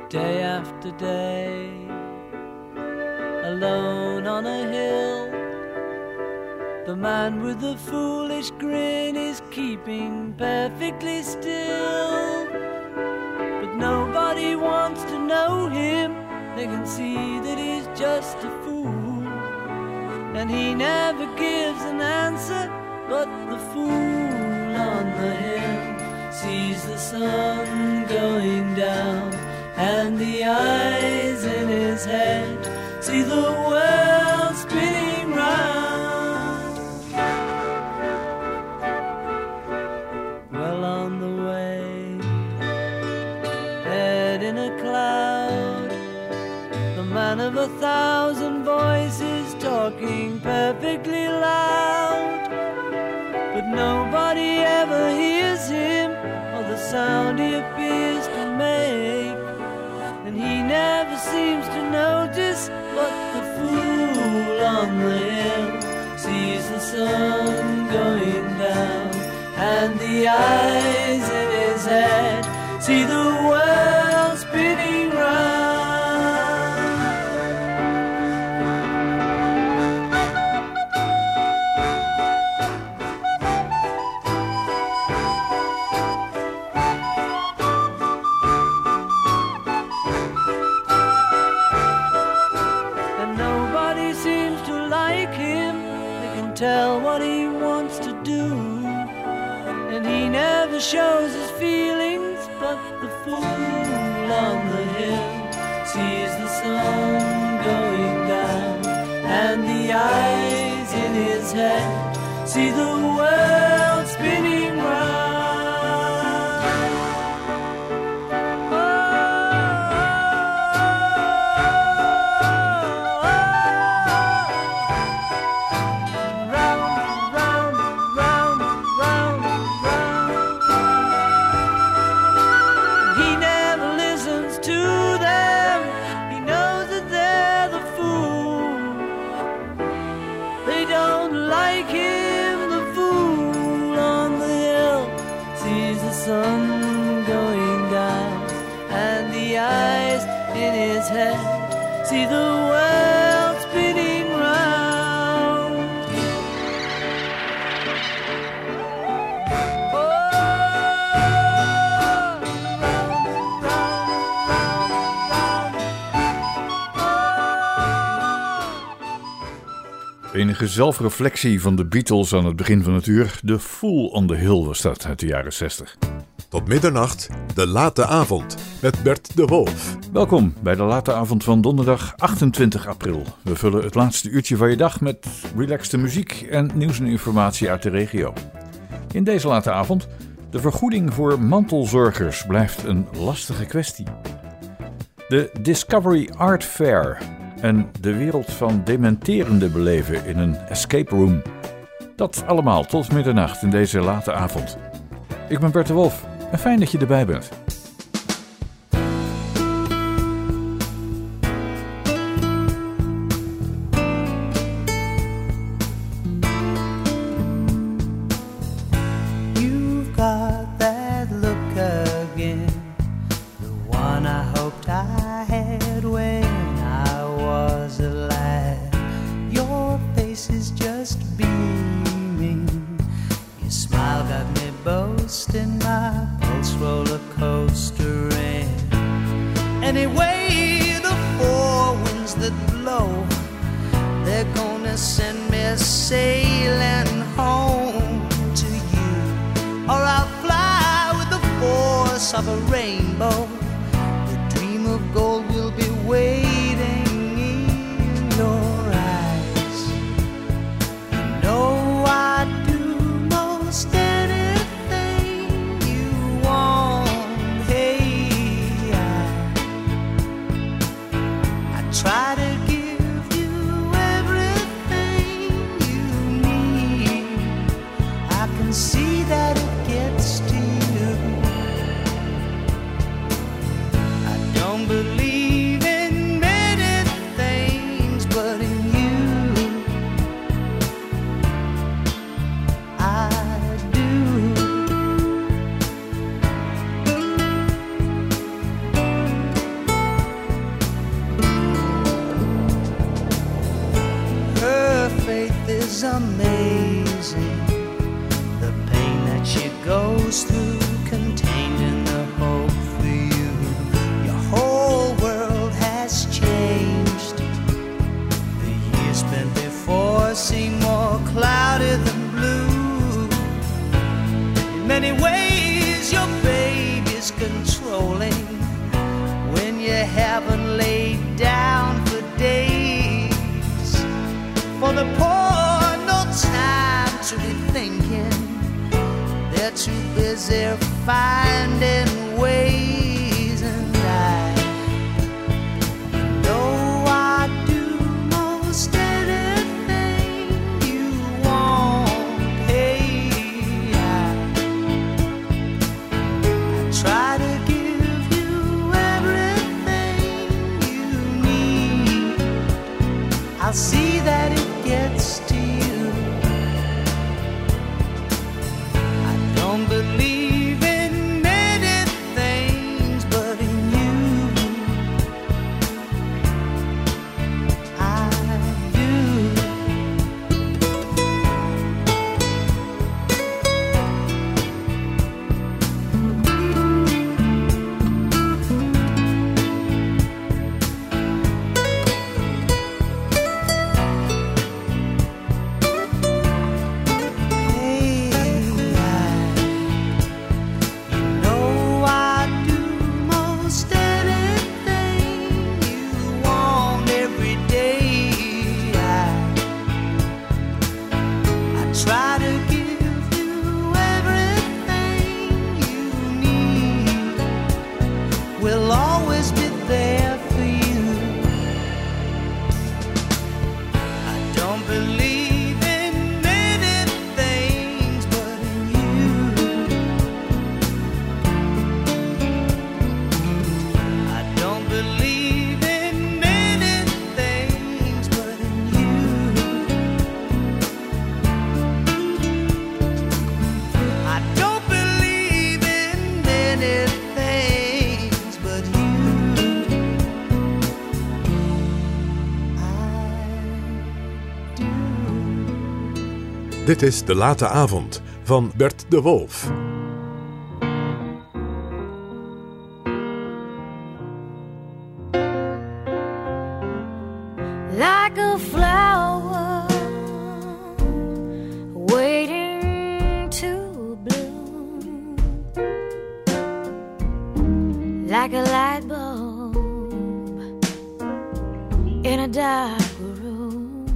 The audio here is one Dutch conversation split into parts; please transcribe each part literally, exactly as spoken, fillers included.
day after day, alone on a hill. The man with the foolish grin is keeping perfectly still. But nobody wants to know him. They can see that he's just a fool. And he never gives an answer, but the fool on the hill sees the sun going down, and the eyes in his head see the world spinning round. Well on the way, head in a cloud, the man of a thousand voices talking perfectly loud. But nobody ever hears him, or the sound he appears to make. And he never seems to notice, but the fool on the hill sees the sun going down, and the eyes in his head see the world spinning round. Tell what he wants to do, and he never shows his feelings, but the fool on the hill sees the sun going down, and the eyes in his head see the world spinning round. See the world spinning round. Oh, round, round, round, round. Enige zelfreflectie van de Beatles aan het begin van het uur. The Fool on the Hill was dat uit de jaren zestig. Tot middernacht, de late avond, met Bert de Wolf. Welkom bij de late avond van donderdag achtentwintig april. We vullen het laatste uurtje van je dag met relaxte muziek en nieuws en informatie uit de regio. In deze late avond, de vergoeding voor mantelzorgers blijft een lastige kwestie. De Discovery Art Fair en de wereld van dementerende beleven in een escape room. Dat allemaal tot middernacht in deze late avond. Ik ben Bert de Wolf en fijn dat je erbij bent. See that it gets to you. consoling when you haven't laid down for days. For the poor, no time to be thinking. They're too busy finding ways, and I know I do most anything you want. Hey, I, I try to give you everything you need. I'll see that it gets to you. I don't believe in many things, but in you I do. Hey, I, you know I do most anything you want every day. I, I try to give you everything you need. We'll always be there for you. I don't believe in many things, but in you. I don't believe in many things, but in you. I don't believe in many things, but you. I do. Dit is De Late Avond van Bert de Wolf. Like a flower waiting to bloom, like a light bulb in a dark room.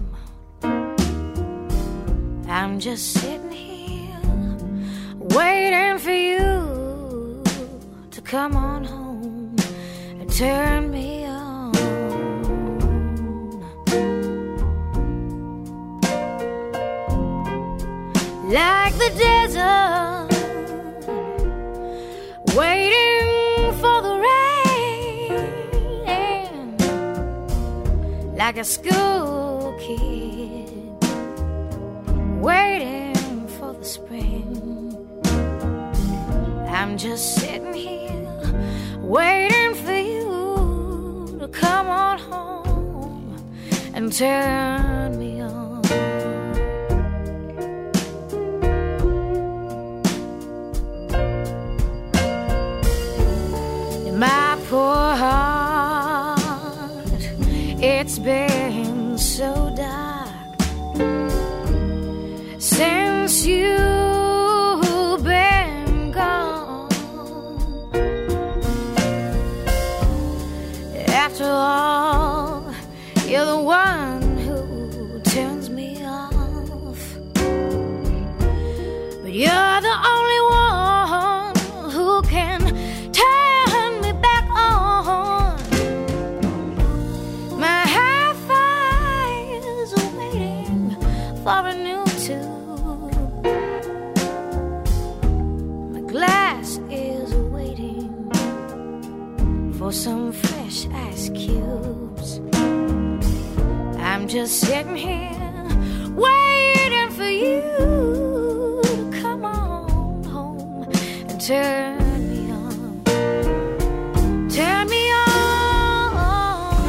I'm just sitting here waiting for you to come on home and turn me on. Like the desert, waiting for the rain, like a school kid, waiting for the spring. I'm just sitting here, waiting for you to come on home and turn me on. My poor heart, it's been so dark since you've been gone. After all, you're the one who turns me off, but you're the only one who can turn me back on. My hi-fi is waiting for a new tune. My glass is waiting for some fresh ice cubes. I'm just sitting here waiting for you to come on home and turn me on. Turn me on.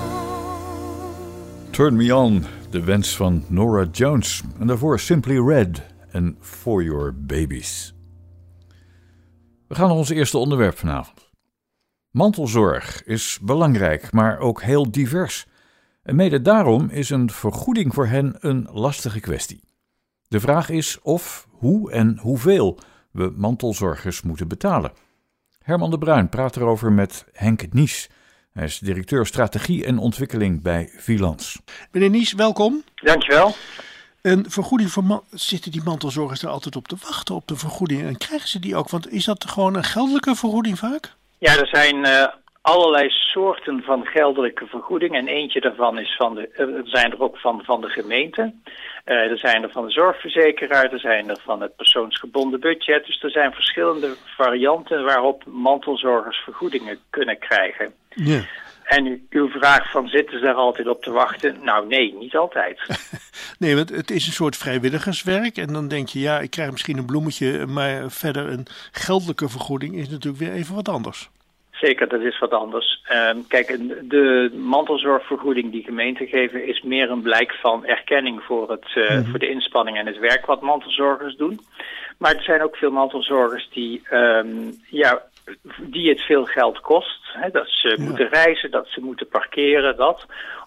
Turn Me On, de wens van Nora Jones. En daarvoor Simply Red en For Your Babies. We gaan naar ons eerste onderwerp vanavond. Mantelzorg is belangrijk, maar ook heel divers. En mede daarom is een vergoeding voor hen een lastige kwestie. De vraag is of, hoe en hoeveel we mantelzorgers moeten betalen. Herman de Bruin praat erover met Henk Nies. Hij is directeur strategie en ontwikkeling bij Vilans. Meneer Nies, welkom. Dankjewel. Een vergoeding voor man- zitten die mantelzorgers er altijd op te wachten op de vergoeding en krijgen ze die ook? Want is dat gewoon een geldelijke vergoeding vaak? Ja, er zijn uh, allerlei soorten van geldelijke vergoeding en eentje daarvan is van de, uh, er zijn er ook van, van de gemeente. Uh, er zijn er van de zorgverzekeraar, er zijn er van het persoonsgebonden budget. Dus er zijn verschillende varianten waarop mantelzorgers vergoedingen kunnen krijgen. Ja. En uw vraag van zitten ze daar altijd op te wachten? Nou nee, niet altijd. Nee, want het is een soort vrijwilligerswerk en dan denk je, ja, ik krijg misschien een bloemetje, maar verder een geldelijke vergoeding is natuurlijk weer even wat anders. Zeker, dat is wat anders. Um, kijk, de mantelzorgvergoeding die gemeenten geven is meer een blijk van erkenning voor, het, uh, mm-hmm. voor de inspanning en het werk wat mantelzorgers doen. Maar er zijn ook veel mantelzorgers die, um, ja, die het veel geld kost. Hè, dat ze ja. moeten reizen, dat ze moeten parkeren, dat.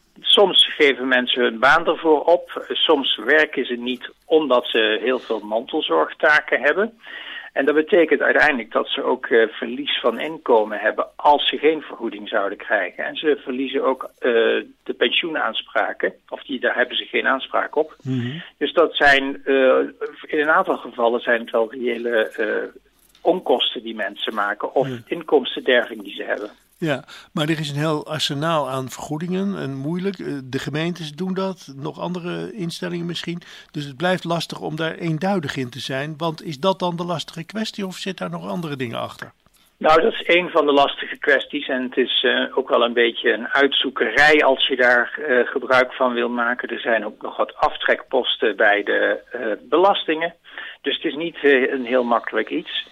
Soms geven mensen hun baan ervoor op. Soms werken ze niet omdat ze heel veel mantelzorgtaken hebben. En dat betekent uiteindelijk dat ze ook uh, verlies van inkomen hebben als ze geen vergoeding zouden krijgen. En ze verliezen ook uh, de pensioenaanspraken, of die, daar hebben ze geen aanspraak op. Mm-hmm. Dus dat zijn, uh, in een aantal gevallen zijn het wel reële uh, onkosten die mensen maken of ja. inkomstenderving die ze hebben. Ja, maar er is een heel arsenaal aan vergoedingen en moeilijk. De gemeentes doen dat, nog andere instellingen misschien. Dus het blijft lastig om daar eenduidig in te zijn. Want is dat dan de lastige kwestie of zit daar nog andere dingen achter? Nou, dat is een van de lastige kwesties en het is uh, ook wel een beetje een uitzoekerij als je daar uh, gebruik van wil maken. Er zijn ook nog wat aftrekposten bij de uh, belastingen. Dus het is niet uh, een heel makkelijk iets.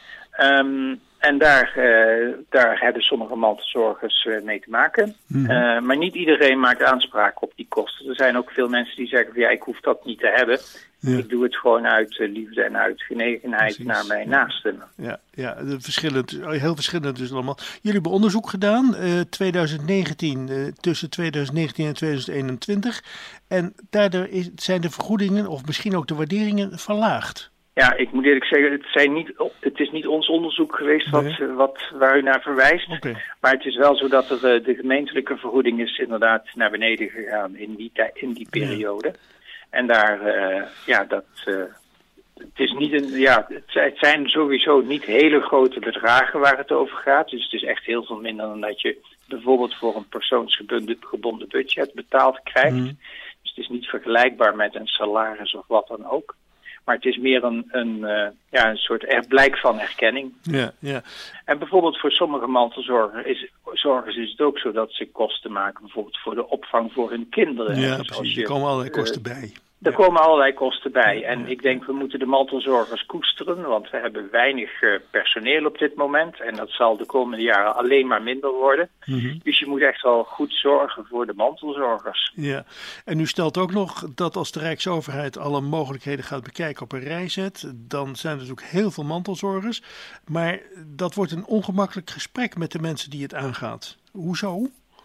Um, En daar, uh, daar hebben sommige mantelzorgers uh, mee te maken. Mm-hmm. Uh, maar niet iedereen maakt aanspraak op die kosten. Er zijn ook veel mensen die zeggen van ja, ik hoef dat niet te hebben. Ja. Ik doe het gewoon uit uh, liefde en uit genegenheid Precies. naar mijn ja. naasten. Ja, ja verschillend, heel verschillend dus allemaal. Jullie hebben onderzoek gedaan, uh, twintig negentien, uh, tussen twintig negentien en twintig eenentwintig. En daardoor is, zijn de vergoedingen of misschien ook de waarderingen verlaagd. Ja, ik moet eerlijk zeggen, het, zijn niet, het is niet ons onderzoek geweest wat, nee. wat, waar u naar verwijst. Okay. Maar het is wel zo dat er, de gemeentelijke vergoeding is inderdaad naar beneden gegaan in die, in die periode. Ja. En daar, uh, ja, dat, uh, het is niet een, ja, het, het zijn sowieso niet hele grote bedragen waar het over gaat. Dus het is echt heel veel minder dan dat je bijvoorbeeld voor een persoonsgebonden budget betaald krijgt. Mm. Dus het is niet vergelijkbaar met een salaris of wat dan ook. Maar het is meer een, een, uh, ja, een soort er, blijk van erkenning. Ja, ja. En bijvoorbeeld voor sommige mantelzorgers is, zorgers is het ook zo dat ze kosten maken. Bijvoorbeeld voor de opvang voor hun kinderen. Ja, precies. Er komen allerlei kosten uh, bij. Er ja. komen allerlei kosten bij. En ja. ik denk we moeten de mantelzorgers koesteren. Want we hebben weinig uh, personeel op dit moment. En dat zal de komende jaren alleen maar minder worden. Mm-hmm. Dus je moet echt wel goed zorgen voor de mantelzorgers. Ja. En u stelt ook nog dat als de Rijksoverheid alle mogelijkheden gaat bekijken op een rij zet, dan zijn er natuurlijk heel veel mantelzorgers. Maar dat wordt een ongemakkelijk gesprek met de mensen die het aangaat. Hoezo?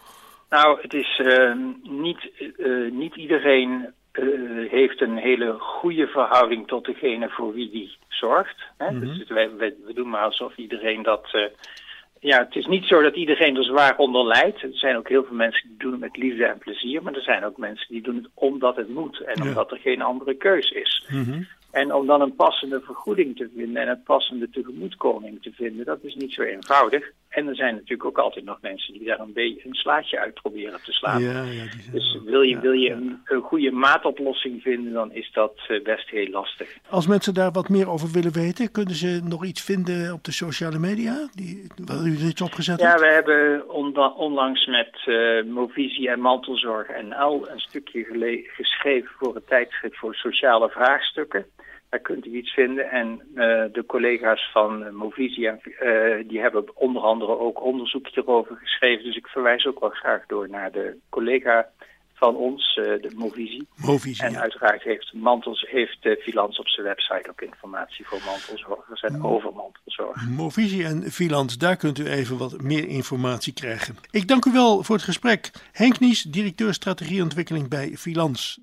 Nou, het is uh, niet, uh, niet iedereen Uh, heeft een hele goede verhouding tot degene voor wie die zorgt. Hè? Mm-hmm. Dus we, we, we doen maar alsof iedereen dat... Uh, ja, het is niet zo dat iedereen er zwaar onder lijdt. Er zijn ook heel veel mensen die doen het met liefde en plezier. Maar er zijn ook mensen die doen het omdat het moet. En ja. omdat er geen andere keus is. Mm-hmm. En om dan een passende vergoeding te vinden en een passende tegemoetkoming te vinden, dat is niet zo eenvoudig. En er zijn natuurlijk ook altijd nog mensen die daar een beetje een slaatje uit proberen te slaan. Ja, ja, die zijn dus wil je, wil je een, een goede maatoplossing vinden, dan is dat best heel lastig. Als mensen daar wat meer over willen weten, kunnen ze nog iets vinden op de sociale media? Die, waar u iets opgezet ja, hebt? we hebben onlangs met uh, Movisie en Mantelzorg N L een stukje gele- geschreven voor het tijdschrift voor sociale vraagstukken. Daar kunt u iets vinden. En uh, de collega's van uh, Movisie, uh, die hebben onder andere ook onderzoek hierover geschreven. Dus ik verwijs ook wel graag door naar de collega van ons, uh, de Movisie. Movisie en ja. uiteraard heeft, Mantels, heeft uh, Vilans op zijn website ook informatie voor mantelzorgers en Mo- over mantelzorg. Movisie en Vilans, daar kunt u even wat meer informatie krijgen. Ik dank u wel voor het gesprek. Henk Nies, directeur strategie en ontwikkeling bij Vilans.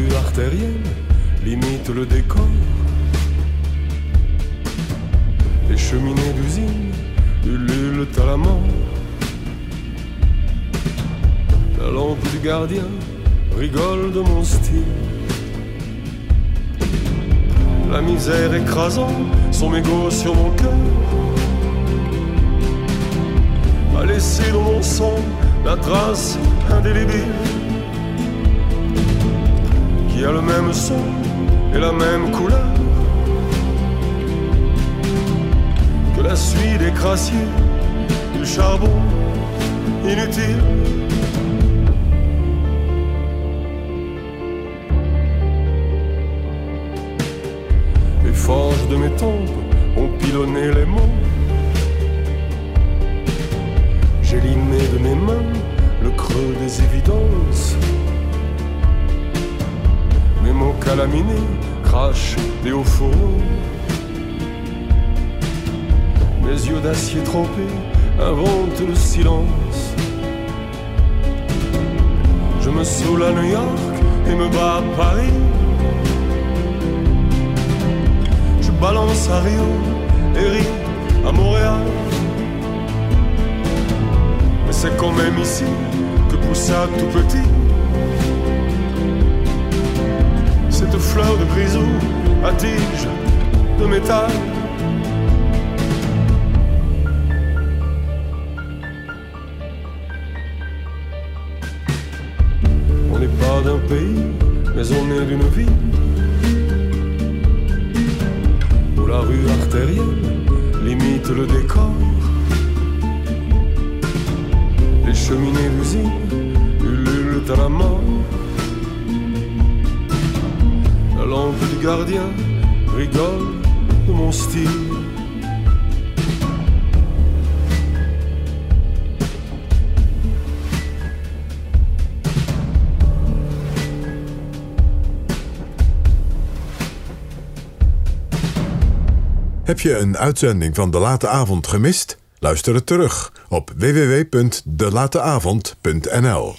rue artérielle limite le décor. Les cheminées d'usine ululent à la mort. La lampe du gardien rigole de mon style. La misère écrasant son mégot sur mon cœur a laissé dans mon sang la trace indélébile qui a le même son et la même couleur que la suie des crassiers du charbon inutile. Les forges de mes tempes ont pilonné les mots. J'ai limé de mes mains le creux des évidences. Mes mots calaminés crachent des hauts fourneaux. Mes yeux d'acier trempé inventent le silence. Je me saoule à New York et me bats à Paris. Je balance à Rio et ris à Montréal. Mais c'est quand même ici que poussa tout petit cette fleur de grisou à tige de métal. On n'est pas d'un pays, mais on est d'une ville où la rue artérielle limite le décor. Les cheminées d'usine ululent à la mort. La lampe du gardien rigole de mon style. Heb je een uitzending van De Late Avond gemist? Luister het terug op w w w punt de late avond punt n l.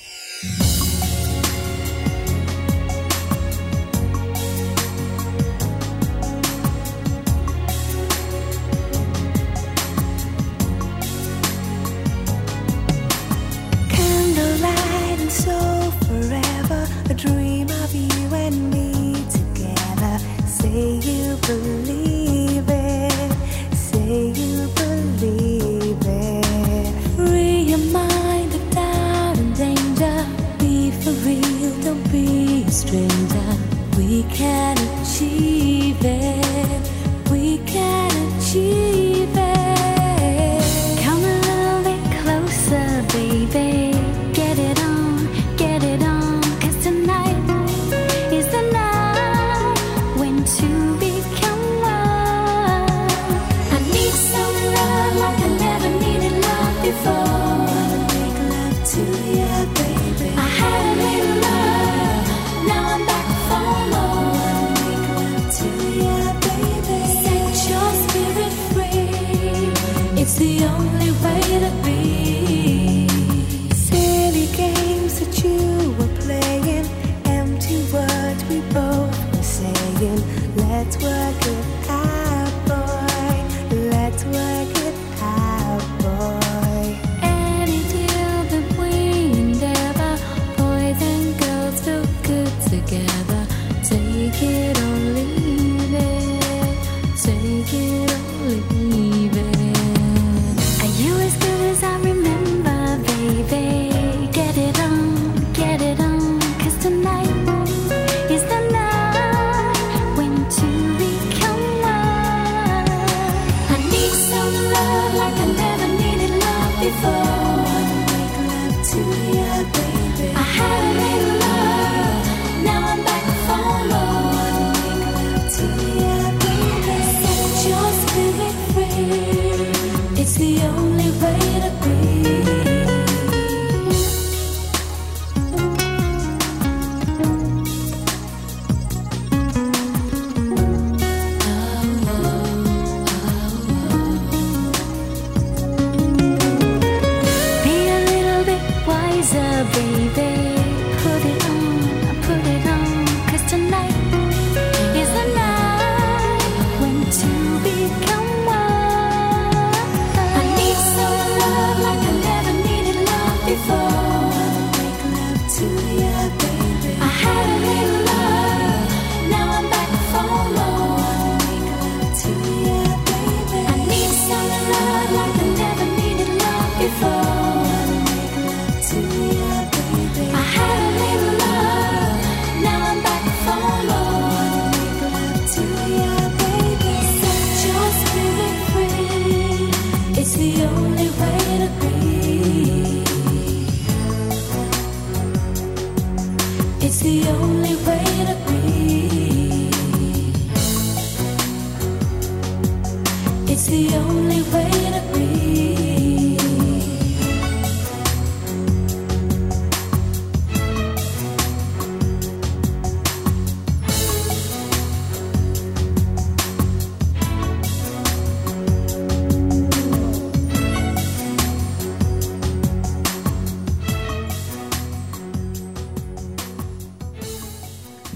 Candlelight and so forever, a dream of you and me together. Say you believe it, say you believe it. Free your mind of doubt and danger. Be for real, don't be a stranger. We can achieve it, we can achieve it. Come a little bit closer, baby. Get it on, get it on. 'Cause tonight is the night when two become one. I need some love like I never needed love before. Wanna make love to you, baby. I had a little love, now I'm back for more. Wanna make love to you, baby. Set your spirit free, it's the only way to be. Silly games that you were playing, empty words we both were saying. Let's work it out, boy. Let's work it out, boy. Any deal that we endeavor, boys and girls feel good together. Take it or leave it, take it or leave it. Are you as good as I remember, baby? Get it on, get it on. 'Cause tonight is the night when two become one. I need some love like I never needed love before. Wanna make love to you, baby. I had a little love, now I'm back for more. Wanna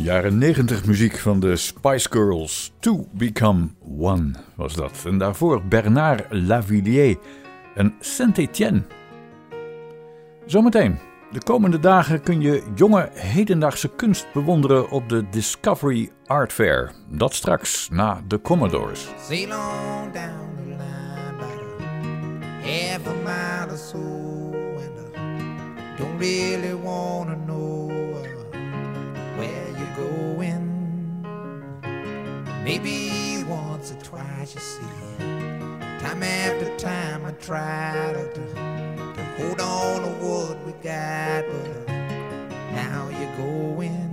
Jaren negentig muziek van de Spice Girls. To Become One was dat. En daarvoor Bernard Lavilliers en Saint-Étienne. Zometeen. De komende dagen kun je jonge hedendaagse kunst bewonderen op de Discovery Art Fair. Dat straks na de Commodores. Sail on down the line about a half a mile or so, and I don't really wanna know uh, where you're going. Maybe once or twice, you see, time after time I try to, to hold on to what we got, but uh, now you're going.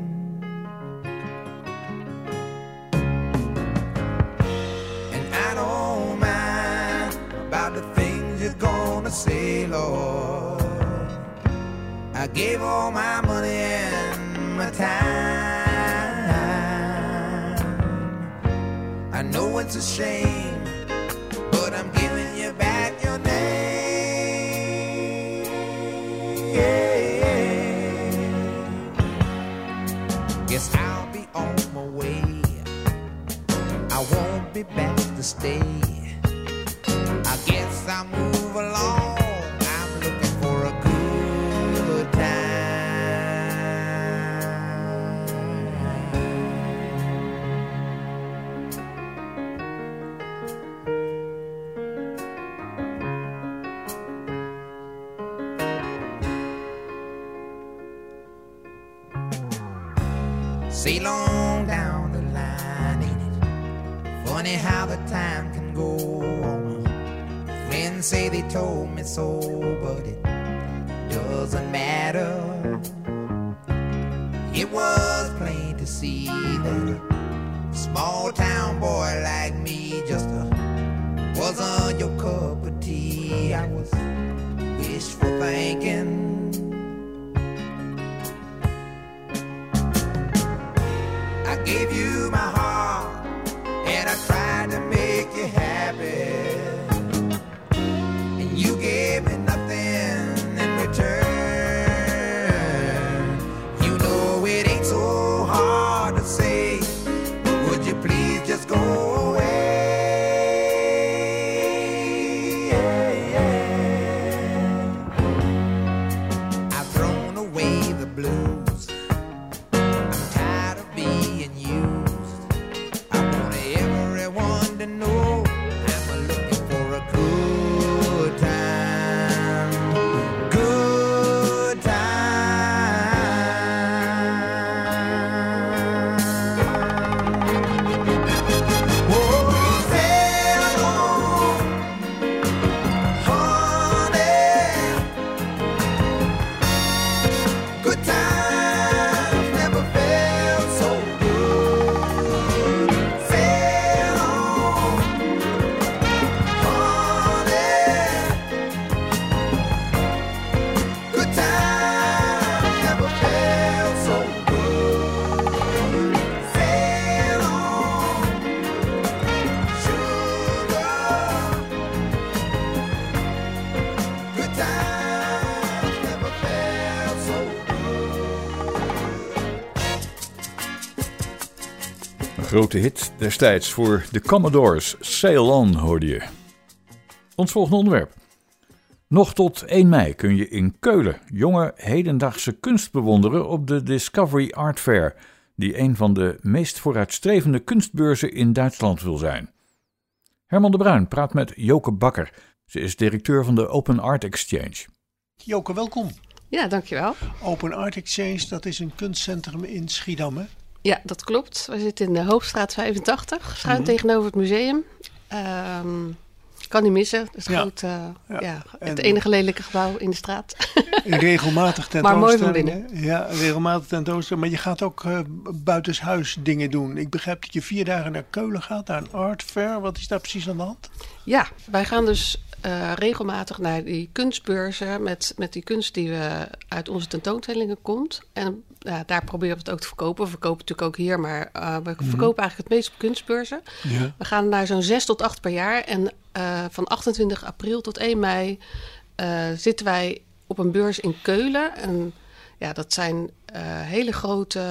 And I don't mind about the things you're gonna say, Lord. I gave all my money and my time. I know it's a shame, but I'm giving you back your name. Guess I'll be on my way. I won't be back to stay. I guess I'll move along. I'm looking for a good time. Sail on down the line, ain't it funny how the time can go on? Friends say they told me so, but it doesn't matter. It was plain to see that a small town boy like me just uh, wasn't your cup of tea. I was wishful thinking. I gave you my heart, and I tried to make you happy, and you gave me nothing in return. You know it ain't so hard to say, would you please just go away? I've thrown away the blues. I'm tired of being used. I want everyone to know I'm looking for a good time. Good time. Oh, sail on, honey. Good times never felt so good. Sail on, honey. Good times never felt so good. Sail on, sugar. Good times never felt so Een grote hit destijds voor de Commodores. Sail On hoorde je. Ons volgende onderwerp. Nog tot één mei kun je in Keulen jonge hedendaagse kunst bewonderen op de Discovery Art Fair, die een van de meest vooruitstrevende kunstbeurzen in Duitsland wil zijn. Herman de Bruin praat met Joke Bakker. Ze is directeur van de Open Art Exchange. Joke, welkom. Ja, dankjewel. Open Art Exchange, dat is een kunstcentrum in Schiedam, hè? Ja, dat klopt. We zitten in de Hoogstraat vijfentachtig, schuin Mhm. tegenover het museum. Ehm, kan niet missen. Het is Ja. goed, eh, Ja. ja, En- het enige lelijke gebouw in de straat. Regelmatig Maar mooi van tentoonstellingen. Ja, regelmatig tentoonstellingen. Maar je gaat ook uh, buitenshuis dingen doen. Ik begrijp dat je vier dagen naar Keulen gaat, naar een art fair. Wat is daar precies aan de hand? Ja, wij gaan dus uh, regelmatig naar die kunstbeurzen met, met die kunst die we uit onze tentoonstellingen komt. En ja, daar proberen we het ook te verkopen. We verkopen natuurlijk ook hier, maar uh, we Mhm. verkopen eigenlijk het meest op kunstbeurzen. Ja. We gaan naar zo'n zes tot acht per jaar. En uh, van achtentwintig april tot één mei uh, zitten wij op een beurs in Keulen. En ja, dat zijn uh, hele grote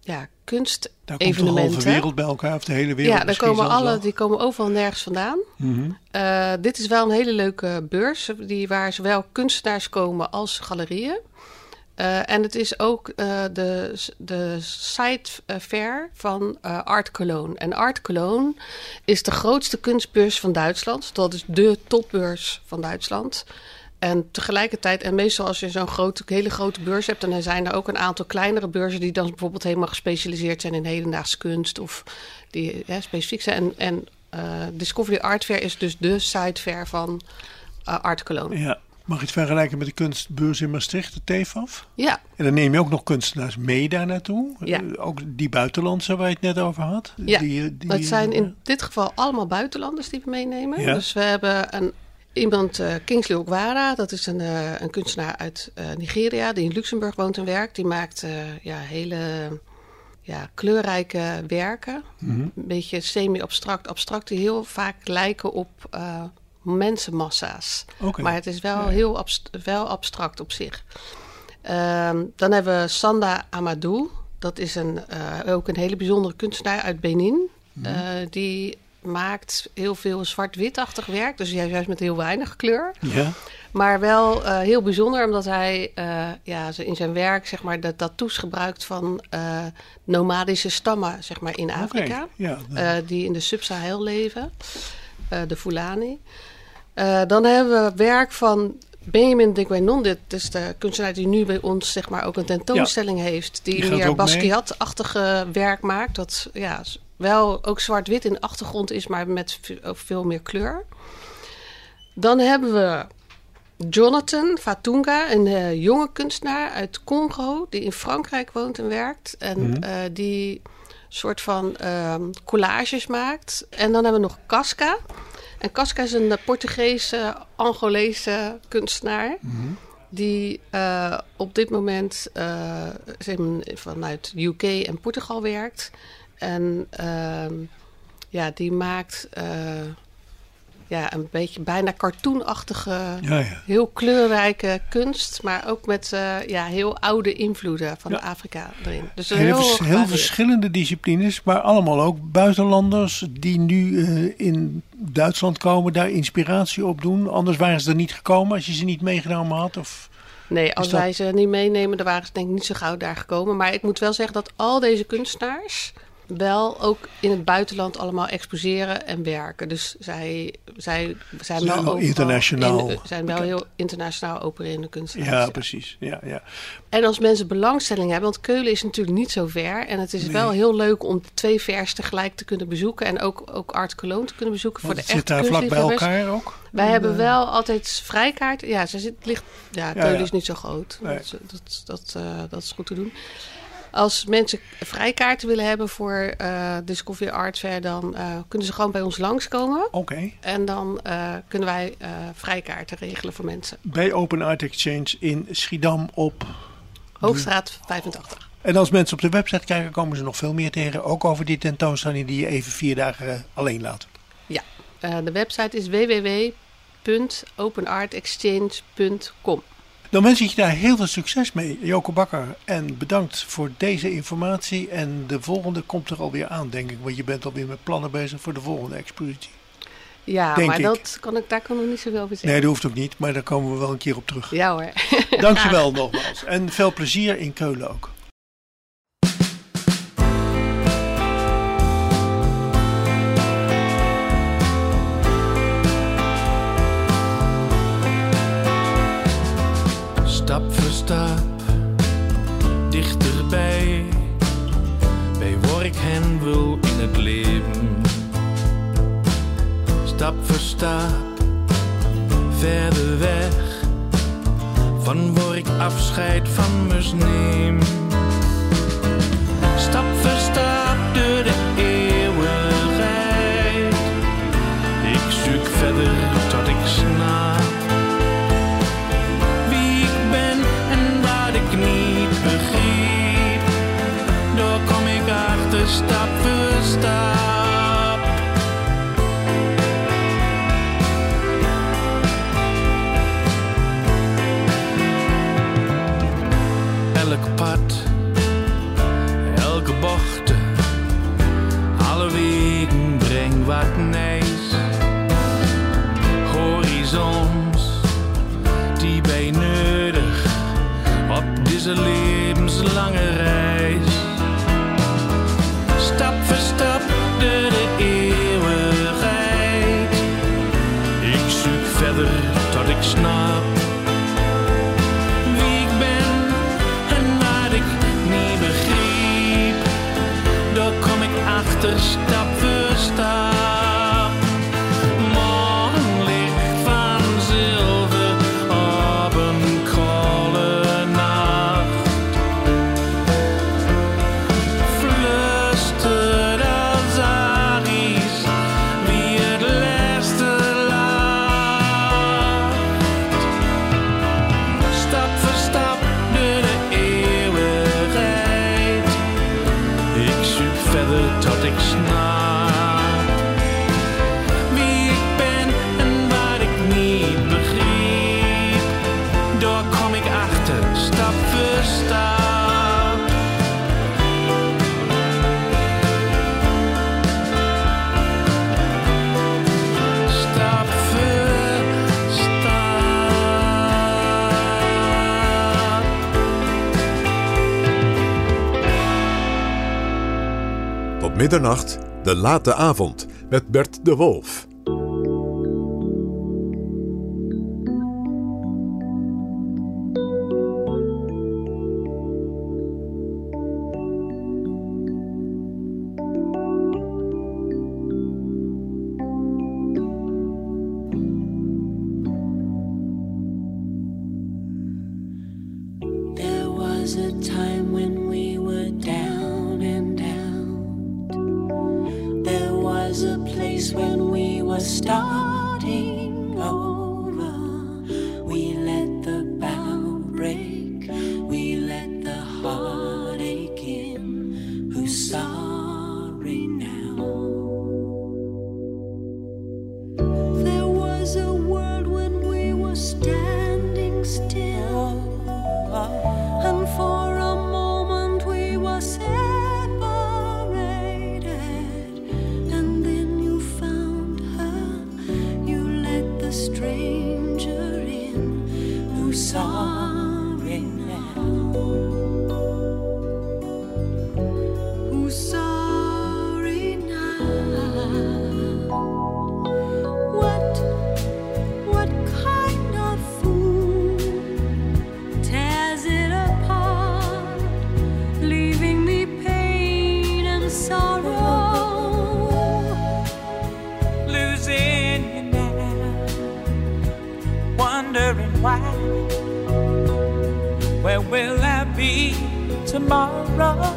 ja, kunst. Daar komt de halve wereld bij elkaar, of de hele wereld. Ja, daar komen alle, die komen overal nergens vandaan. Mm-hmm. Uh, dit is wel een hele leuke beurs, die, waar zowel kunstenaars komen als galerieën. Uh, en het is ook uh, de, de site fair van uh, Art Cologne. En Art Cologne is de grootste kunstbeurs van Duitsland. Dat is de topbeurs van Duitsland. En tegelijkertijd, en meestal als je zo'n grote, hele grote beurs hebt, dan zijn er ook een aantal kleinere beurzen die dan bijvoorbeeld helemaal gespecialiseerd zijn in hedendaagse kunst of die ja, specifiek zijn. En, en uh, Discovery Art Fair is dus de site fair van uh, Art Cologne. Ja. Mag je het vergelijken met de kunstbeurs in Maastricht, de T F A F? Ja. En dan neem je ook nog kunstenaars mee daar naartoe? Ja. Uh, ook die buitenlandse waar je het net over had? Ja, die, die, dat zijn in dit geval allemaal buitenlanders die we meenemen. Ja. Dus we hebben een, iemand, uh, Kingsley Okwara, dat is een, uh, een kunstenaar uit uh, Nigeria die in Luxemburg woont en werkt. Die maakt uh, ja, hele ja, kleurrijke werken. Mm-hmm. Een beetje semi-abstract, abstract, die heel vaak lijken op Uh, mensenmassa's. Okay. Maar het is wel ja. heel abst- wel abstract op zich. Um, dan hebben we Sanda Amadou. Dat is een, uh, ook een hele bijzondere kunstenaar uit Benin. Mm-hmm. Uh, die maakt heel veel zwart-witachtig werk. Dus juist met heel weinig kleur. Ja. Maar wel uh, heel bijzonder, omdat hij uh, ja, in zijn werk zeg maar, de tattoos gebruikt van uh, nomadische stammen zeg maar, in Afrika. Okay. Ja, dan... uh, die in de Sub-Sahel leven. Uh, de Fulani. Uh, dan hebben we werk van Benjamin de Guénon. Dit is de kunstenaar die nu bij ons zeg maar, ook een tentoonstelling ja. heeft. Die, die meer Basquiat-achtige werk maakt. Dat ja, wel ook zwart-wit in de achtergrond is, maar met v- veel meer kleur. Dan hebben we Jonathan Fatunga, een uh, jonge kunstenaar uit Congo. Die in Frankrijk woont en werkt. En mm-hmm. uh, die soort van uh, collages maakt. En dan hebben we nog Casca. En Casca is een Portugese, Angolese kunstenaar. Mm-hmm. Die uh, op dit moment uh, vanuit U K en Portugal werkt. En uh, ja, die maakt uh, ja, een beetje bijna cartoonachtige, ja, ja. heel kleurrijke kunst. Maar ook met uh, ja, heel oude invloeden van ja. Afrika erin. Dus heel heel, vers- heel verschillende disciplines, maar allemaal ook buitenlanders die nu uh, in Duitsland komen, daar inspiratie op doen. Anders waren ze er niet gekomen als je ze niet meegenomen had? Of nee, als dat... wij ze niet meenemen, dan waren ze denk ik niet zo gauw daar gekomen. Maar ik moet wel zeggen dat al deze kunstenaars wel ook in het buitenland allemaal exposeren en werken. Dus zij, zij zijn wel overal internationaal. In, zijn wel heel internationaal opererende kunstenaars. Ja, precies. Ja, ja. En als mensen belangstelling hebben, want Keulen is natuurlijk niet zo ver. En het is nee. wel heel leuk om twee vers tegelijk te kunnen bezoeken. En ook, ook Art Cologne te kunnen bezoeken. Want voor de het echte zit daar vlak bij elkaar ook? Wij en, hebben uh... wel altijd vrijkaart. Ja, ze zit, ligt, ja, ja Keulen ja. is niet zo groot. Nee. Dat, dat, dat, uh, dat is goed te doen. Als mensen vrijkaarten willen hebben voor uh, Discovery Art Fair, dan uh, kunnen ze gewoon bij ons langskomen. Oké. Okay. En dan uh, kunnen wij uh, vrijkaarten regelen voor mensen. Bij Open Art Exchange in Schiedam op Hoogstraat vijfentachtig. En als mensen op de website kijken, komen ze nog veel meer tegen. Ook over die tentoonstelling die je even vier dagen uh, alleen laat. Ja, uh, de website is w w w punt open art exchange punt com. Dan wens ik je daar heel veel succes mee, Joke Bakker. En bedankt voor deze informatie. En de volgende komt er alweer aan, denk ik. Want je bent alweer met plannen bezig voor de volgende expositie. Ja, denk maar ik. Dat kan ik, daar kan ik nog niet zoveel over zeggen. Nee, dat hoeft ook niet. Maar daar komen we wel een keer op terug. Ja hoor. Dankjewel nogmaals. En veel plezier in Keulen ook. Stap voor stap, dichterbij, bij waar ik heen wil in het leven. Stap voor stap, verder weg, van waar ik afscheid van moest nemen. Stap voor stap door de eeuwigheid, ik zoek verder tot ik snap. Stap voor stap. Elk pad, elke bocht wat nijs. Horizons, die ben je nodig op deze levenslange reis. Stap voor stap door de eeuwigheid. Ik zoek verder tot ik snap wie ik ben en wat ik niet begreep. Daar kom ik achter stap voor stap. Morgenlicht van zilver op een koude nacht. Flustert als Aries wie het laatste lacht. Stap voor stap door de eeuwigheid. Ik zoek verder tot ik snap wie ik ben en wat ik niet begreep. Daar kom ik achter, stap voor stap. Stap voor stap. Tot middernacht, de late avond, met Bert de Wolf. There was a time when we were down and out. There was a place when we were starting over. We let the bow break, we let the heartache in. Who's sorry now? There was a world when we were standing still. And for a moment we were separated. And then you found her, you let the stranger in. Who's sorry now? Who's sorry now? What, what kind of fool tears it apart, leaving me pain and sorrow? Losing you now, wondering why. Where will I be tomorrow?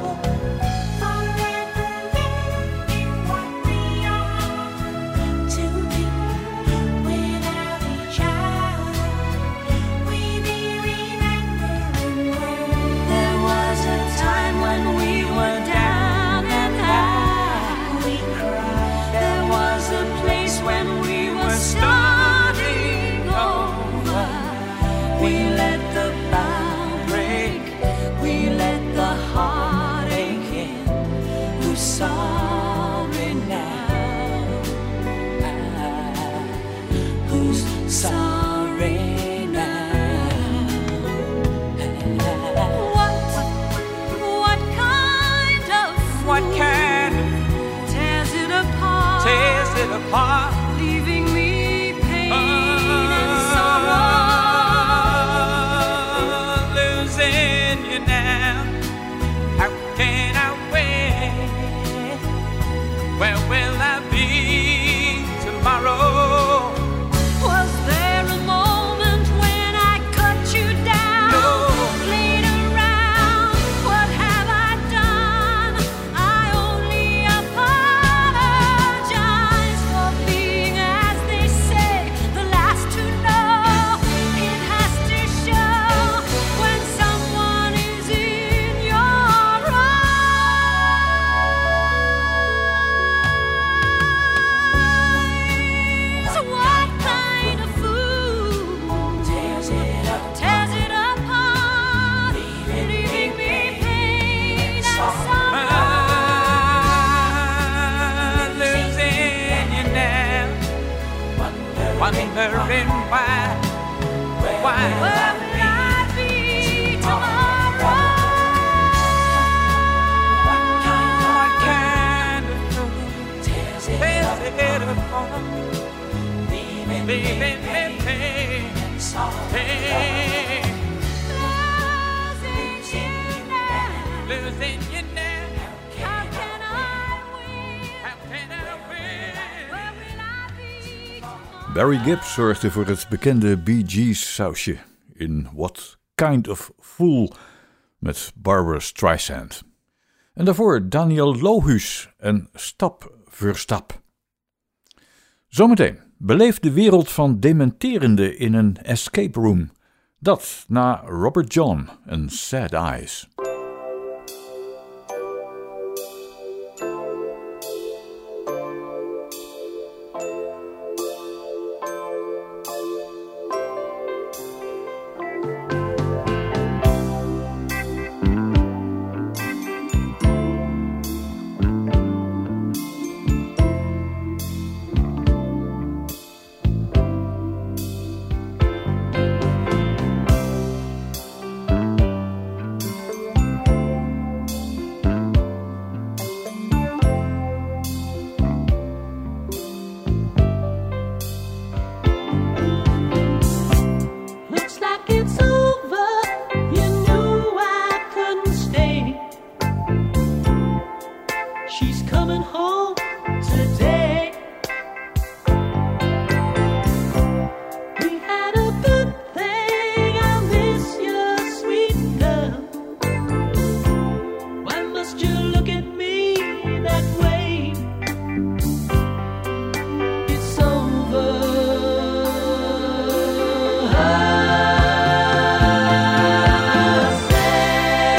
There was a time when we were down and out. We cried. There was a place when we were starting over. We let the bow break, we let the heartache in. Who's sorry now? Who's sorry now? What, what kind of What fool kind of tears it apart, tears it apart? leaving me pain and sorrow? Oh, losing you now. How can I wait? Where will I be tomorrow? Was there a moment when I cut you down? No. Played around. What have I done? I only apologize for being, as they say, the last to know. It has to show when someone is in your wondering why, why. Where will I be tomorrow? What kind of fool tears it apart? Leaving me, pain, pain. Losing you now. How can I win? How can I win? Where will I be tomorrow? Barry Gibb zorgde voor het bekende Bee Gees sausje in What Kind of Fool met Barbra Streisand. En daarvoor Daniel Lohuus en Stap voor Stap. Zometeen beleef de wereld van dementerende in een escape room. Dat na Robert John en Sad Eyes.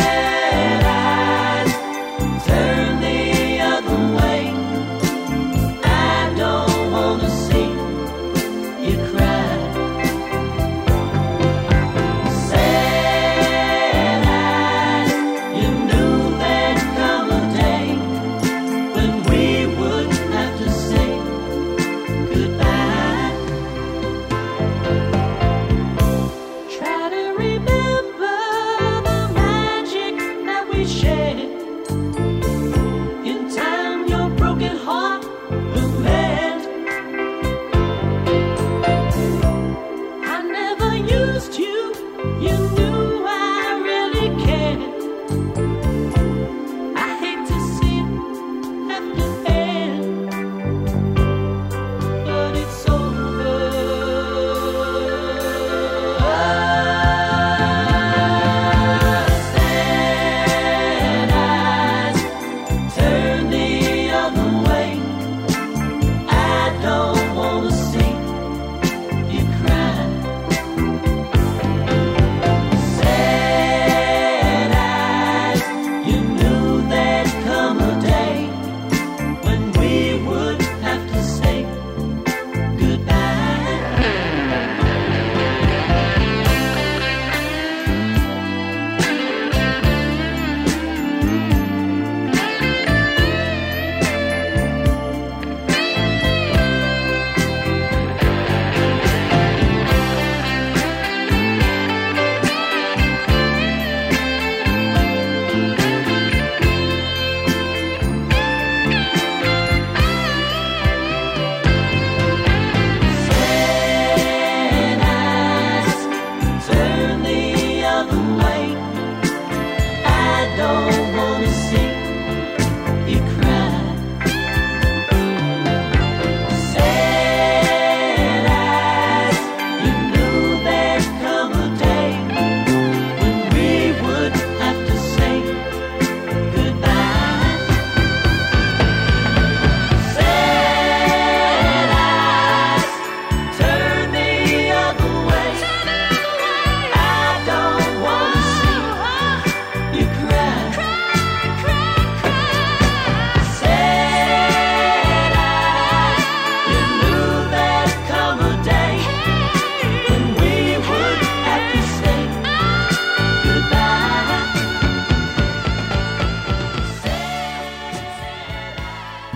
Turn the other way.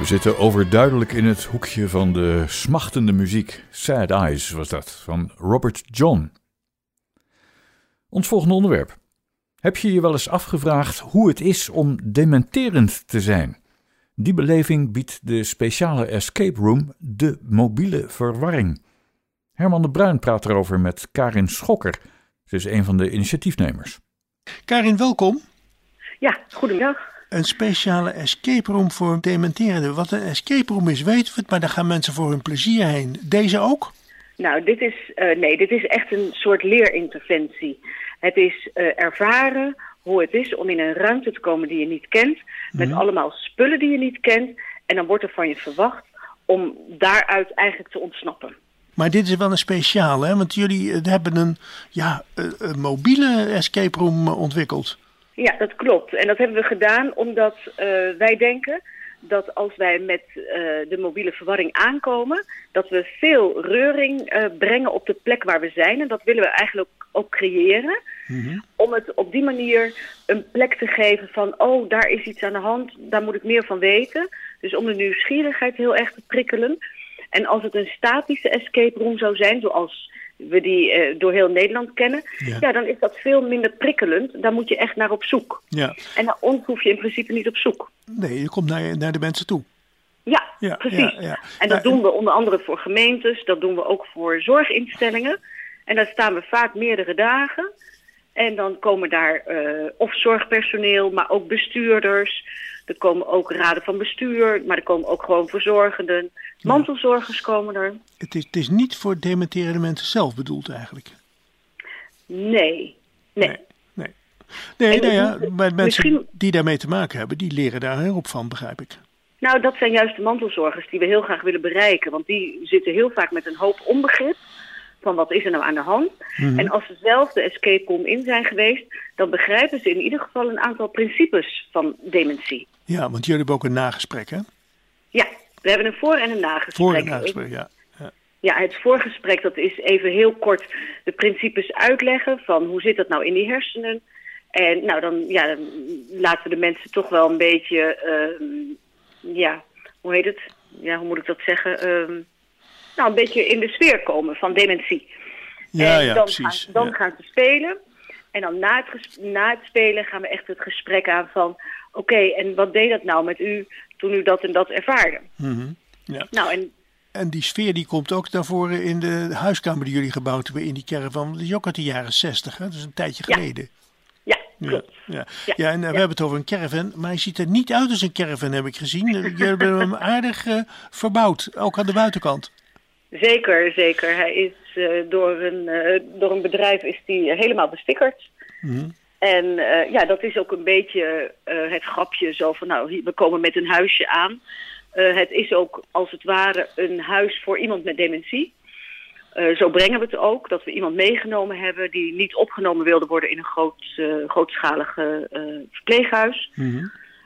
zitten overduidelijk in het hoekje van de smachtende muziek. Sad Eyes was dat, van Robert John. Ons volgende onderwerp. Heb je je wel eens afgevraagd hoe het is om dementerend te zijn? Die beleving biedt de speciale escape room De Mobiele Verwarring. Herman de Bruin praat erover met Karin Schokker. Ze is een van de initiatiefnemers. Karin, welkom. Ja, goedemiddag. Een speciale escape room voor dementerenden. Wat een escape room is, weten we het, maar daar gaan mensen voor hun plezier heen. Deze ook? Nou, dit is, uh, nee, dit is echt een soort leerinterventie. Het is uh, ervaren hoe het is om in een ruimte te komen die je niet kent, met Mhm. allemaal spullen die je niet kent. En dan wordt er van je verwacht om daaruit eigenlijk te ontsnappen. Maar dit is wel een speciale, hè? Want jullie eh, hebben een, ja, een, een mobiele escape room eh, ontwikkeld. Ja, dat klopt. En dat hebben we gedaan omdat uh, wij denken dat als wij met uh, de mobiele verwarring aankomen, dat we veel reuring uh, brengen op de plek waar we zijn. En dat willen we eigenlijk ook creëren. Mhm. Om het op die manier een plek te geven van, oh, daar is iets aan de hand, daar moet ik meer van weten. Dus om de nieuwsgierigheid heel erg te prikkelen. En als het een statische escape room zou zijn, zoals we die uh, door heel Nederland kennen, Ja. ja, dan is dat veel minder prikkelend. Daar moet je echt naar op zoek. Ja. En naar ons hoef je in principe niet op zoek. Nee, je komt naar, naar de mensen toe. Ja, Ja, precies. ja, ja. En dat Nou, doen we onder andere voor gemeentes, dat doen we ook voor zorginstellingen. En daar staan we vaak meerdere dagen. En dan komen daar uh, of zorgpersoneel, maar ook bestuurders. Er komen ook raden van bestuur, maar er komen ook gewoon verzorgenden. Mantelzorgers komen er. Het is, het is niet voor dementerende mensen zelf bedoeld eigenlijk. Nee, nee. Nee, nee. Nee, En nou ja, het moet- maar mensen misschien- die daarmee te maken hebben, die leren daar heel op van, begrijp ik. Nou, dat zijn juist de mantelzorgers die we heel graag willen bereiken. Want die zitten heel vaak met een hoop onbegrip van wat is er nou aan de hand. Mhm. En als ze zelf de escape room in zijn geweest, dan begrijpen ze in ieder geval een aantal principes van dementie. Ja, want jullie hebben ook een nagesprek, hè? Ja, we hebben een voor- en een nagesprek. Voor en nagesprek, ja. ja. Ja, het voorgesprek, dat is even heel kort de principes uitleggen van hoe zit dat nou in die hersenen. En nou, dan, ja, dan laten we de mensen toch wel een beetje, uh, ja, hoe heet het? Ja, hoe moet ik dat zeggen? Uh, nou, een beetje in de sfeer komen van dementie. Ja, en ja, dan precies. Gaan, dan ja. gaan ze spelen. En dan na het, ges- na het spelen gaan we echt het gesprek aan van, oké, okay, en wat deed dat nou met u toen u dat en dat ervaarde? Mhm. Ja. Nou, en En die sfeer die komt ook naar voren in de huiskamer die jullie gebouwd hebben in die caravan. Dat is ook uit de jaren zestig, hè? Dat is een tijdje Ja. geleden. ja, Ja, klopt. ja. Ja, ja, en uh, we ja. hebben het over een caravan, maar hij ziet er niet uit als een caravan, heb ik gezien. Uh, Jullie hebben hem aardig uh, verbouwd, ook aan de buitenkant. Zeker, zeker. Hij is uh, door, een, uh, door een bedrijf is die helemaal bestickerd. Mhm. En uh, ja, dat is ook een beetje uh, het grapje zo van, nou, hier, we komen met een huisje aan. Uh, het is ook als het ware een huis voor iemand met dementie. Uh, zo brengen we het ook, dat we iemand meegenomen hebben die niet opgenomen wilde worden in een groot, uh, grootschalig uh, verpleeghuis. Mhm.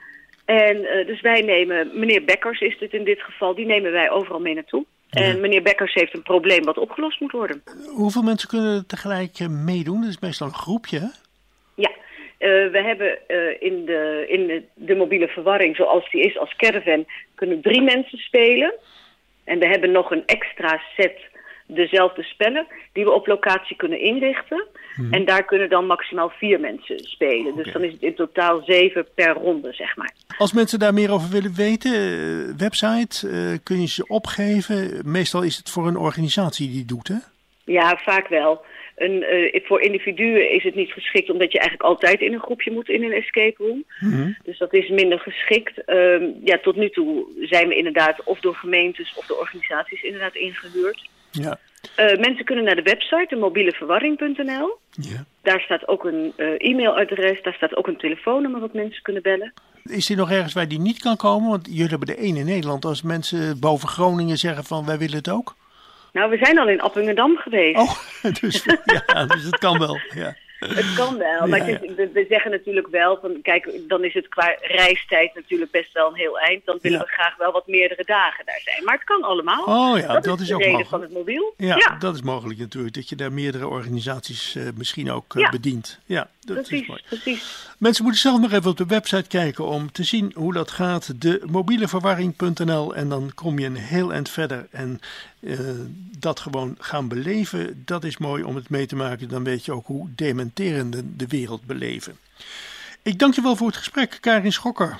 En uh, dus wij nemen, meneer Bekkers is dit in dit geval, die nemen wij overal mee naartoe. Ja. En meneer Bekkers heeft een probleem wat opgelost moet worden. Hoeveel mensen kunnen er tegelijk uh, meedoen? Dat is meestal een groepje, hè? Ja, uh, we hebben uh, in, de, in de, de mobiele verwarring zoals die is als caravan kunnen drie mensen spelen. En we hebben nog een extra set dezelfde spellen die we op locatie kunnen inrichten. Hmm. En daar kunnen dan maximaal vier mensen spelen. Oké. Dus dan is het in totaal zeven per ronde, zeg maar. Als mensen daar meer over willen weten, uh, website, uh, kun je ze opgeven. Meestal is het voor een organisatie die het doet, hè? Ja, vaak wel. Een, uh, voor individuen is het niet geschikt omdat je eigenlijk altijd in een groepje moet in een escape room. Mhm. Dus dat is minder geschikt. Um, ja, tot nu toe zijn we inderdaad of door gemeentes of door organisaties inderdaad ingehuurd. Ja. Uh, mensen kunnen naar de website, de mobieleverwarring punt n l. ja. Daar staat ook een uh, e-mailadres, daar staat ook een telefoonnummer wat mensen kunnen bellen. Is er nog ergens waar die niet kan komen? Want jullie hebben de één in Nederland. Als mensen boven Groningen zeggen van wij willen het ook. Nou, we zijn al in Appingedam geweest. Oh, dus, ja, dus het kan wel. Ja. Het kan wel, maar Ja, het is, we, we zeggen natuurlijk wel van, kijk, dan is het qua reistijd natuurlijk best wel een heel eind. Dan willen Ja. we graag wel wat meerdere dagen daar zijn. Maar het kan allemaal. Oh ja, dat is de ook reden mogelijk. van het mobiel. Ja, ja. dat is mogelijk natuurlijk. Dat je daar meerdere organisaties eh, misschien ook eh, Ja. bedient. Ja, dat is precies, mooi. precies. Mensen moeten zelf nog even op de website kijken om te zien hoe dat gaat. De mobielenverwarring punt n l en dan kom je een heel eind verder. En eh, dat gewoon gaan beleven, dat is mooi om het mee te maken. Dan weet je ook hoe dementerenden de wereld beleven. Ik dank je wel voor het gesprek, Karin Schokker.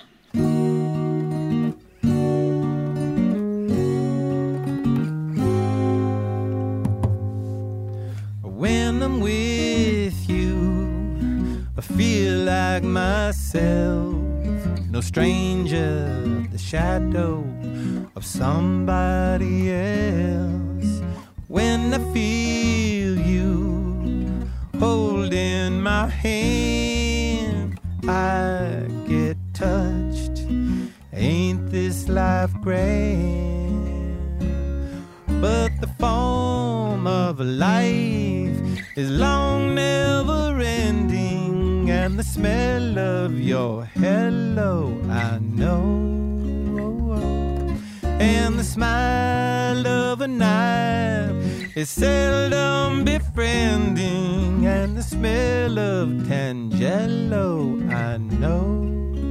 When I'm with you, I feel like myself. No stranger, the shadow of somebody else. When I feel you holding my hand, I get touched. Ain't this life grand? But the form of life is long, never ending, and the smell of your hello I know, and the smile of a knife is seldom befriending, and the smell of Tangelo I know.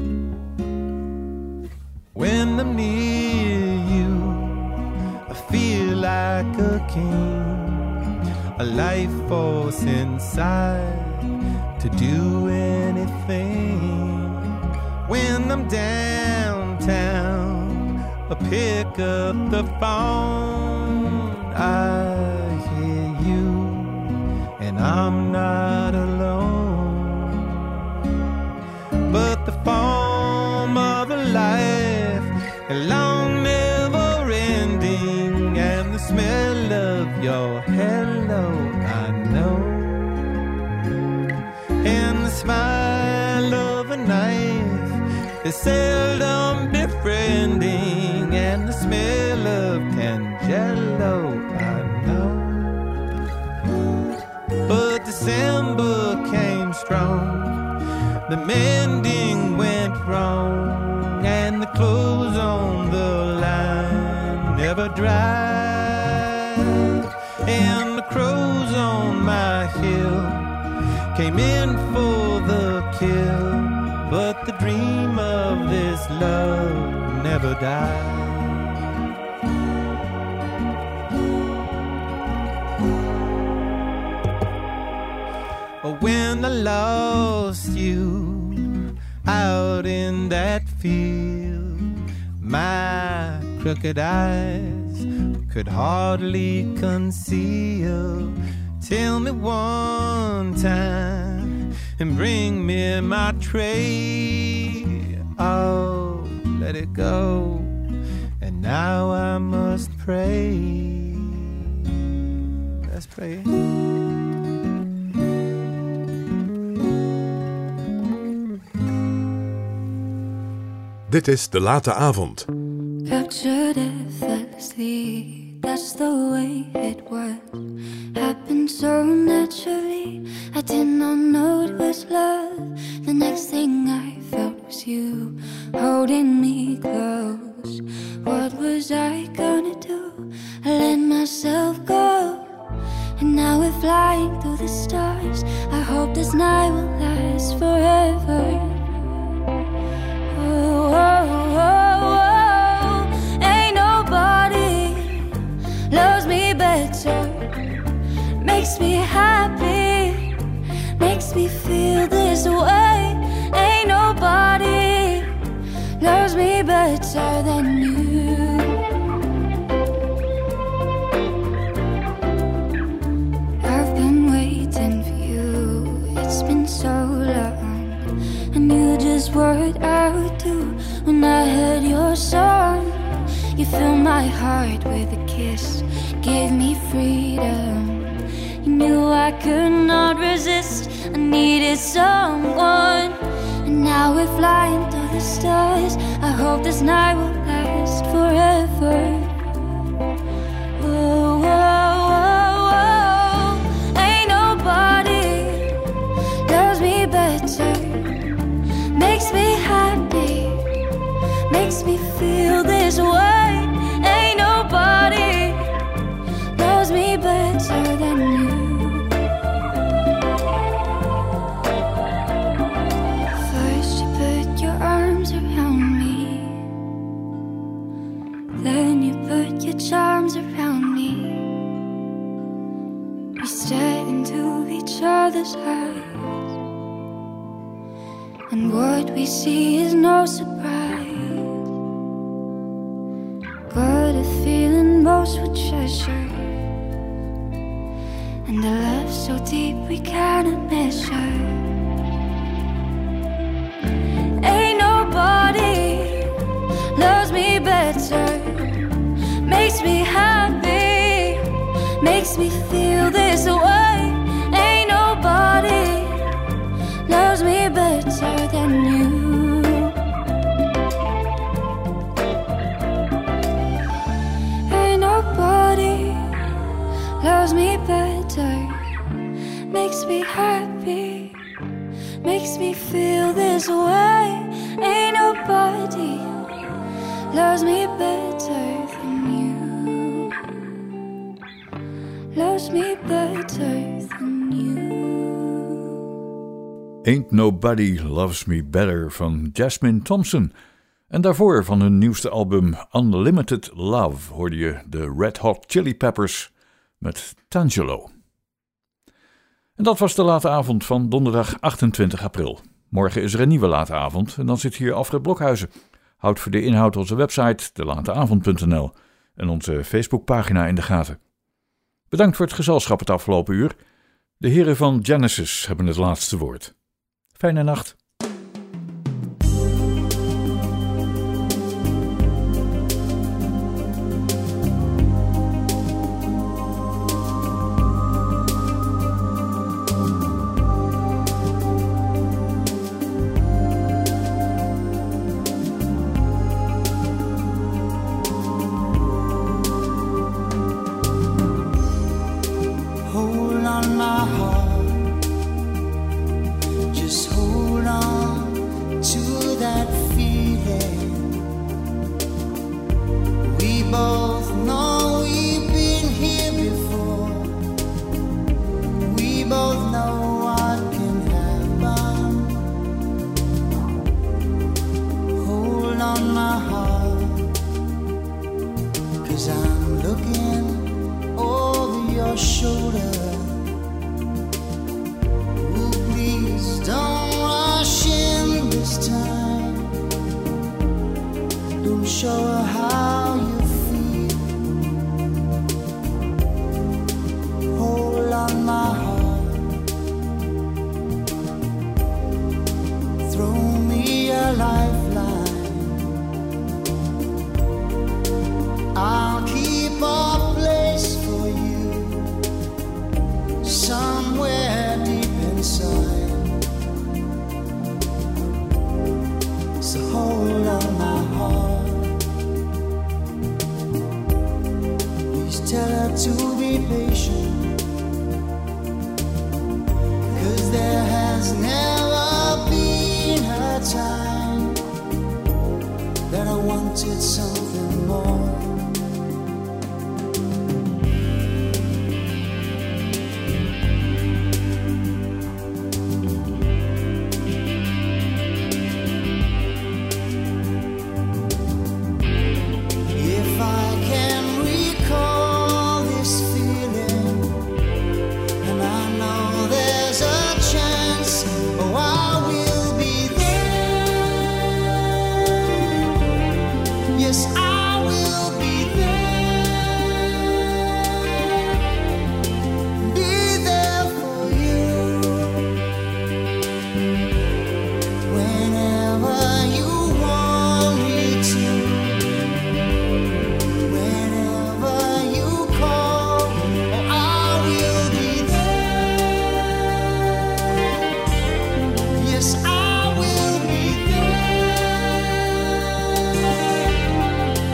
When I'm near you, I feel like a king, a life force inside to do anything. When I'm downtown, I pick up the phone, I hear you, and I'm not alone. But the form of a life, a long never ending, and the smell of your hello I know, and the smile of a knife is seldom befriending, and the smell of Tangelo I know. But December came strong, the mending went wrong, and the clothes on the line never dried, and the crows on my hill came in for the kill, but the dream of this love never died. When I lost you out in that field, my crooked eyes could hardly conceal. Tell me one time and bring me my tray. Oh, let it go, and now I must pray. Let's pray. Dit is De Late Avond. Captured effortlessly, that's the way it was. Happened so naturally, I did not know it was love. The next thing I felt was you holding me close. What was I gonna do? I let myself go, and now we're flying through the stars. I hope this night will last forever. Oh, oh, oh, oh. Ain't nobody loves me better, makes me happy, makes me feel this way. Ain't nobody loves me better than you. I've been waiting for you, it's been so long. I knew just what I would do when I heard your song. You filled my heart with a kiss, gave me freedom. You knew I could not resist, I needed someone. And now we're flying through the stars. I hope this night will last forever. Oh, oh, oh, oh. Ain't nobody way. Ain't nobody loves me better than you. First you put your arms around me, then you put your charms around me. We stare into each other's eyes, and what we see is no surprise. Got a feeling most would treasure, and a love so deep we cannot measure. Ain't nobody loves me better, makes me happy, makes me feel this way. Ain't nobody loves me better than you. Ain't nobody loves me better, makes me happy, makes me feel this way. Ain't nobody loves me better than you. Loves me better than you. Ain't Nobody Loves Me Better van Jasmine Thompson. En daarvoor van hun nieuwste album Unlimited Love hoorde je de Red Hot Chili Peppers met Tangelo. En dat was de late avond van donderdag achtentwintig april. Morgen is er een nieuwe late avond en dan zit hier Alfred Blokhuizen. Houd voor de inhoud onze website de lateavond punt n l en onze Facebookpagina in de gaten. Bedankt voor het gezelschap het afgelopen uur. De heren van Genesis hebben het laatste woord. Fijne nacht. Hold on my heart, just hold on to that feeling. We both know we've been here before. We both know what can happen. Hold on my heart, 'cause I'm looking over your shoulder. Ooh, please don't rush in this time. Don't show her how you feel. Hold on my heart, throw me a lifeline. I'll keep a place for you somewhere deep inside. So hold on my heart, please tell her to be patient, 'cause there has never been a time that I wanted something more. If I can recall this feeling, and I know there's a chance, oh, I will be there. Yes, I will be there. Be there for you whenever you want me to. Whenever you call, oh, I will be there. Yes, I will be there.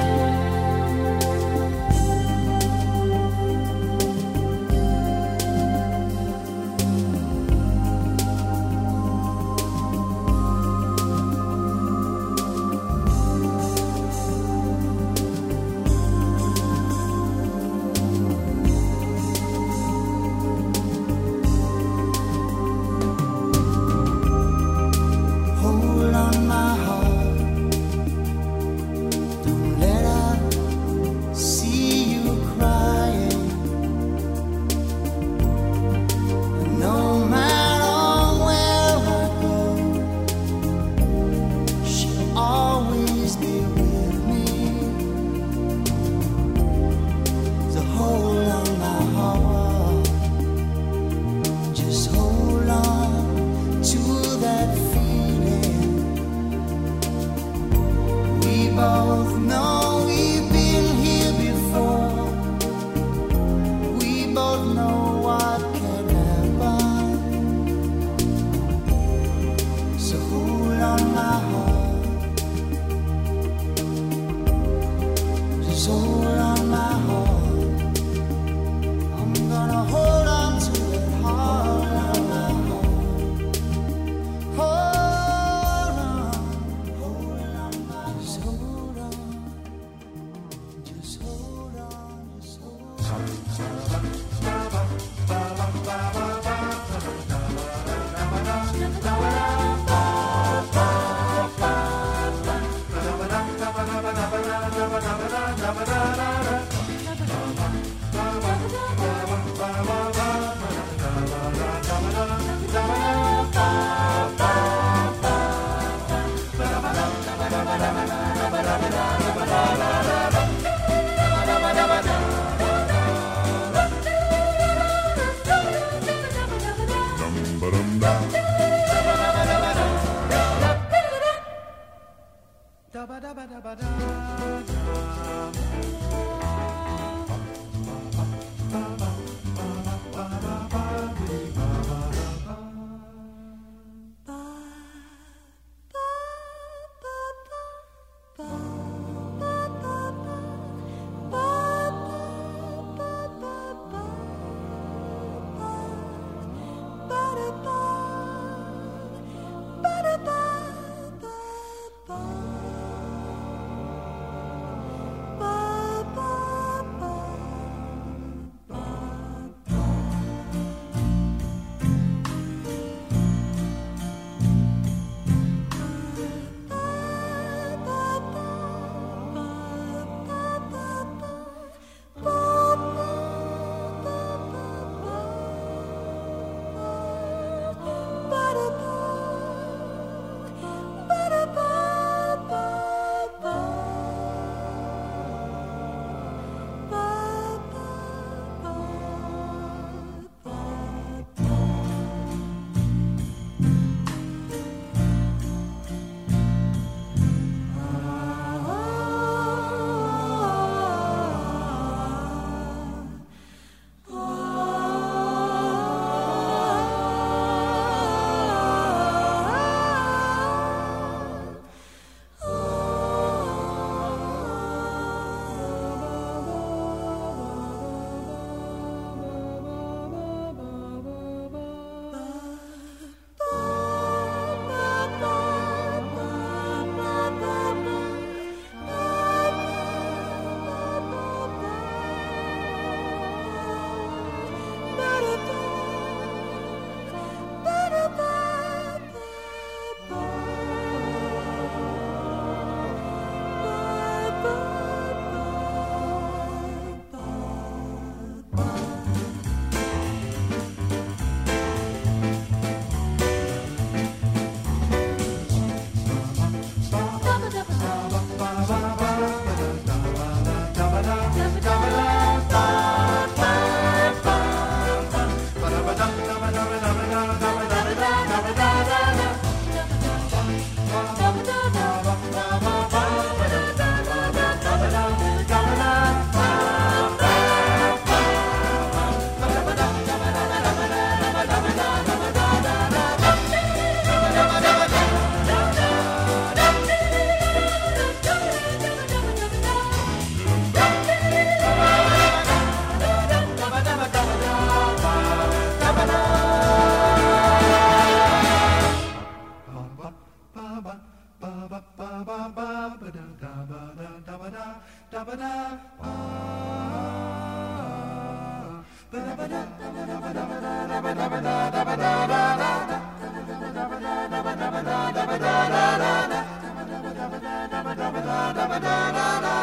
Just hold on, my heart. I'm gonna hold on to it hard. Hold on, hold on, just hold on. Just hold on, just hold on. Da